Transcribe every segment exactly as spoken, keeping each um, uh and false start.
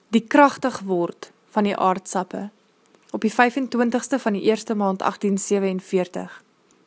die kragtig word van die aardsappe, op die vyf en twintigste van die eerste maand agtien sewe en veertig.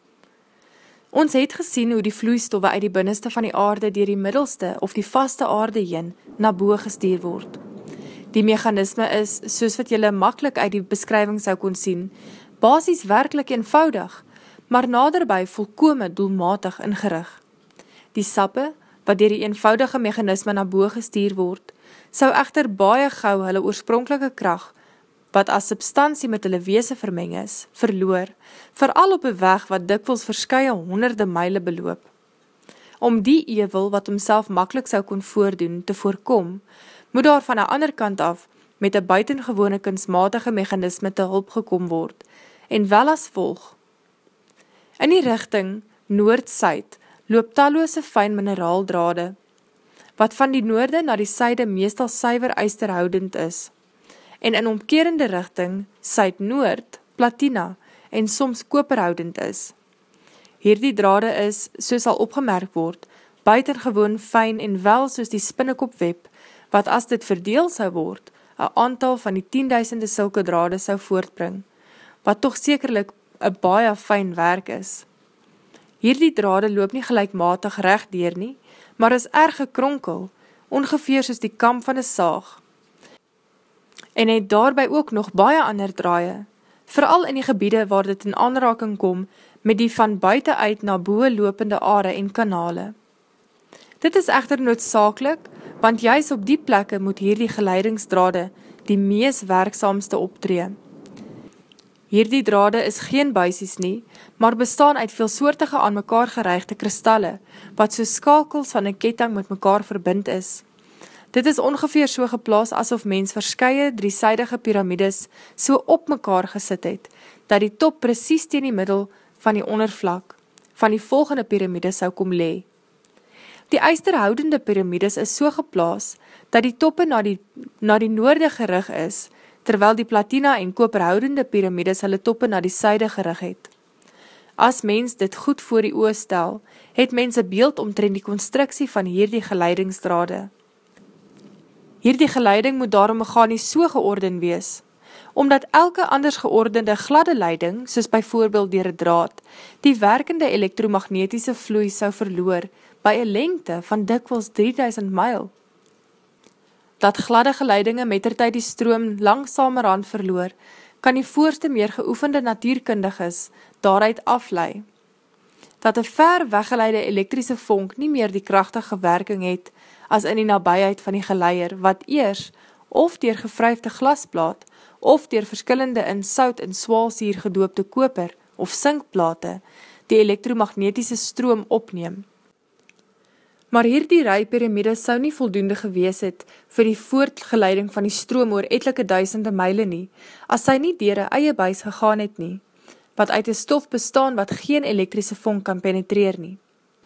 Ons het gesien hoe die vloeistowwe uit die binneste van die aarde deur die middelste of die vaste aarde heen na bo gestuur word. Die meganisme is, soos wat julle maklik uit die beskrywing sou kon sien, basies werklik eenvoudig, maar naderby volkome doelmatig ingerig. Die sappe, wat deur die eenvoudige meganisme na bo gestuur word, sou egter baie gou hulle oorspronklike krag, wat as substansie met hulle wese vermeng is, verloor, veral op 'n weg wat dikwels verskeie honderde myle beloop. Om die ewel wat homself maklik sou kon voordoen te voorkom, moet daar van 'n ander kant af met 'n buitengewone kunsmatige meganisme te hulp gekom word, en wel as volg. In die rigting noord-suid loop tallose fyn mineraaldrade, wat van die noorde na die suide meestal suiwer ysterhoudend is, en in omkerende rigting suid-noord platina en soms koperhoudend is. Hierdie drade is, soos al opgemerk word, buitengewoon fyn en wel soos die spinnekopweb, wat as dit verdeel sou word, 'n aantal van die tienduisende sulke drade sou voortbring, wat tog sekerlik 'n baie fyn werk is. Hierdie drade loop nie gelykmatig reg deur nie, maar is erg gekronkel, ongeveer soos die kam van 'n saag. En het daarby ook nog baie ander draaie, veral in die gebiede waar dit in aanraking kom met die van buite uit na bo lopende are en kanale. Dit is egter noodsaaklik, want juis op die plekke moet hierdie geleidingsdrade die mees werksaamste optree. Hierdie drade is geen buisies nie, maar bestaan uit veelsoortige aan mekaar gereigde kristalle, wat so skakels van 'n ketting met mekaar verbind is. Dit is ongeveer so geplaas asof mens verskeie driesydige piramides so op mekaar gesit het, dat die top presies teen die middel van die ondervlak van die volgende piramide sou kom lê. Die ysterhoudende piramides is so geplaas, dat die toppe na die, na die noorde gerig is, terwyl die platina en koperhoudende piramides hulle toppe na die suide gerig het. As mens dit goed voor die oë stel, het mens 'n beeld omtrent die konstruksie van hierdie geleidingsdrade. Hierdie geleiding moet daarom meganies so georden wees, omdat elke anders geordende gladde leiding, soos byvoorbeeld deur 'n draad, die werkende elektromagnetiese vloei sou verloor by 'n lengte van dikwels drie duisend myl. Dat gladde geleidinge mettertyd die stroom langsamerhand verloor, kan die voorste meer geoefende natuurkundiges daaruit aflei. Dat 'n ver weggeleide elektriese vonk nie meer die kragtige werking het as in die nabyheid van die geleier, wat eers of deur gevryfde glasplaat of deur verskillende in sout en swaalsuur gedoopte koper of sinkplate die elektromagnetiese stroom opneem. Maar hierdie ry piramides sou nie voldoende gewees het vir die voortgeleiding van die stroom oor etlike duisende myle nie, as sy nie deur 'n eie buis gegaan het nie, wat uit 'n stof bestaan wat geen elektriese vonk kan penetreer nie.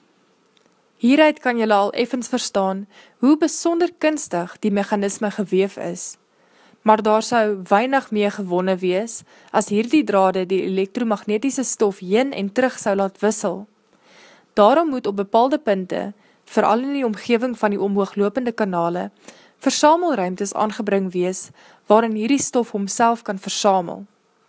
Hieruit kan julle al effens verstaan hoe besonder kunstig die meganisme geweef is, maar daar sou weinig mee gewonne wees as hierdie drade die elektromagnetiese stof heen en terug sou laat wissel. Daarom moet op bepaalde punte, veral in die omgewing van die omhooglopende kanale, versamelruimtes aangebring wees, waarin hierdie stof homself kan versamel.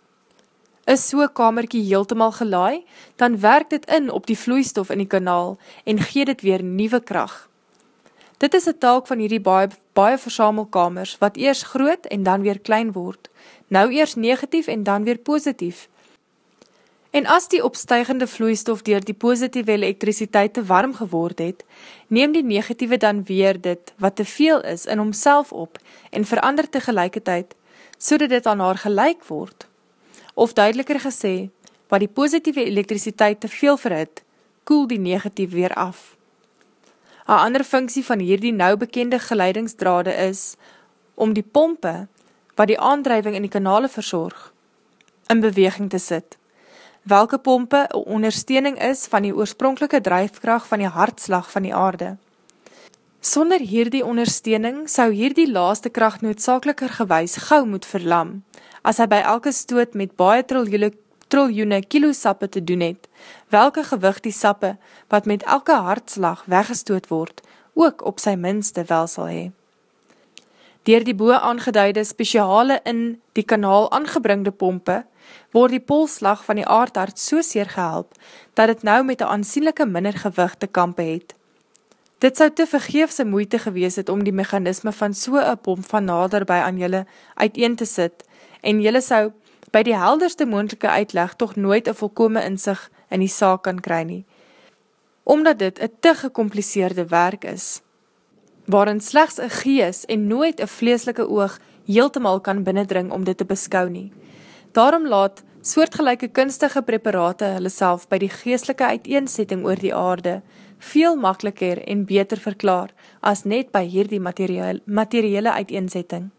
Is so 'n kamertjie heeltemal gelaai, dan werk dit in op die vloeistof in die kanaal en gee dit weer nuwe krag. Dit is 'n taak van hierdie baie, baie versamelkamers, wat eers groot en dan weer klein word, nou eers negatief en dan weer positief. En as die opstygende vloeistof deur die positiewe elektrisiteit te warm geword het, neem die negatiewe dan weer dit, wat te veel is, in homself op en verander tegelijkertyd, sodat dit aan haar gelyk word. Of duideliker gesê, wat die positiewe elektrisiteit te veel verhit, koel die negatief weer af. 'n Ander funksie van hierdie nou bekende geleidingsdrade is, om die pompe, wat die aandrywing in die kanale versorg, in beweging te sit, welke pompe 'n ondersteuning is van die oorspronklike dryfkrag van die hartslag van die aarde. Sonder hierdie ondersteuning sou hierdie laaste krag noodsaakliker gewys gou moet verlam, as hy by elke stoot met baie triljoene, triljoene kilo sappe te doen het, welke gewig die sappe, wat met elke hartslag weggestoot word, ook op sy minste wel sal hê. Deur die bo aangeduide spesiale in die kanaal aangebringde pompe, word die polsslag van die aardhart so seer gehelp, dat dit nou met 'n aansienlike minder gewig te kampe het. Dit sou te vergeefse moeite gewees het om die meganisme van so 'n pomp van naderby aan julle uiteen te sit, en julle sou by die helderste moontlike uitleg tog nooit 'n volkome insig in die saak kan kry nie, omdat dit 'n te gekompliseerde werk is, waarin slegs 'n gees en nooit 'n vleeslike oog heeltemal kan binnendring om dit te beskou nie. Daarom laat soortgelyke kunstige preparate hulle self by die geestelike uiteensetting oor die aarde veel makliker en beter verklaar as net by hierdie materiële, materiële uiteensetting.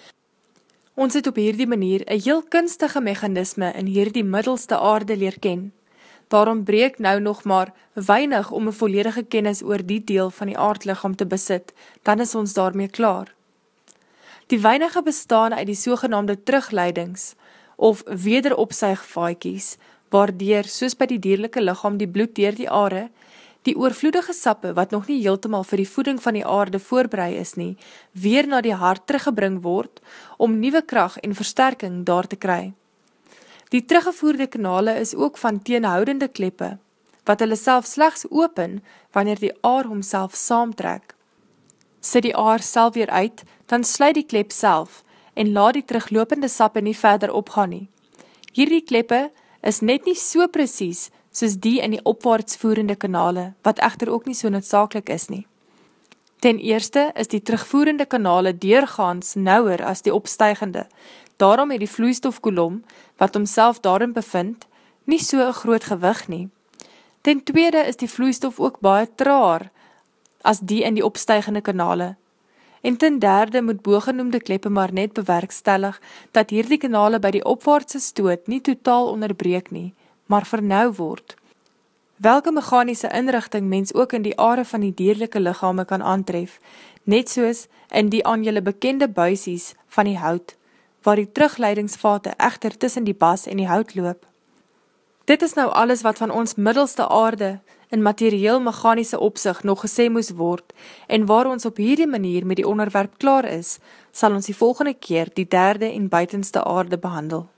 Ons het op hierdie manier 'n heel kunstige meganisme in hierdie middelste aarde leer ken. Daarom breek nou nog maar weinig om 'n volledige kennis oor die deel van die aardliggaam te besit, dan is ons daarmee klaar. Die weinige bestaan uit die sogenaamde terugleidings, of wederopsuigvaatjies, waardeur, soos by die dierlike liggaam die bloed deur die are, die oorvloedige sappe, wat nog nie heeltemal vir die voeding van die aarde voorberei is nie, weer na die hart teruggebring word, om nuwe krag en versterking daar te kry. Die teruggevoerde kanale is ook van teenhoudende kleppe, wat hulle self slegs open, wanneer die aar homself saamtrek. Sit die aar self weer uit, dan sluit die klep self, en laat die teruglopende sappe nie verder opgaan nie. Hierdie kleppe is net nie so presies soos die in die opwaarts voerende kanale, wat egter ook nie so noodsaaklik is nie. Ten eerste is die terugvoerende kanale deurgaans nouer as die opstygende, daarom het die vloeistofkolom, wat homself daarin bevind, nie so 'n groot gewig nie. Ten tweede is die vloeistof ook baie traer as die in die opstygende kanale. En ten derde moet bogenoemde kleppe maar net bewerkstellig, dat hierdie kanale by die opwaartse stoot nie totaal onderbreek nie, maar vernou word. Welke meganiese inrigting mens ook in die are van die dierlike liggame kan aantref, net soos in die aan julle bekende buisies van die hout, waar die terugleidingsvate egter tussen die bas en die hout loop. Dit is nou alles wat van ons middelste aarde in materieel meganiese opsig nog gesê moes word, en waar ons op hierdie manier met die onderwerp klaar is, sal ons die volgende keer die derde en buitenste aarde behandel.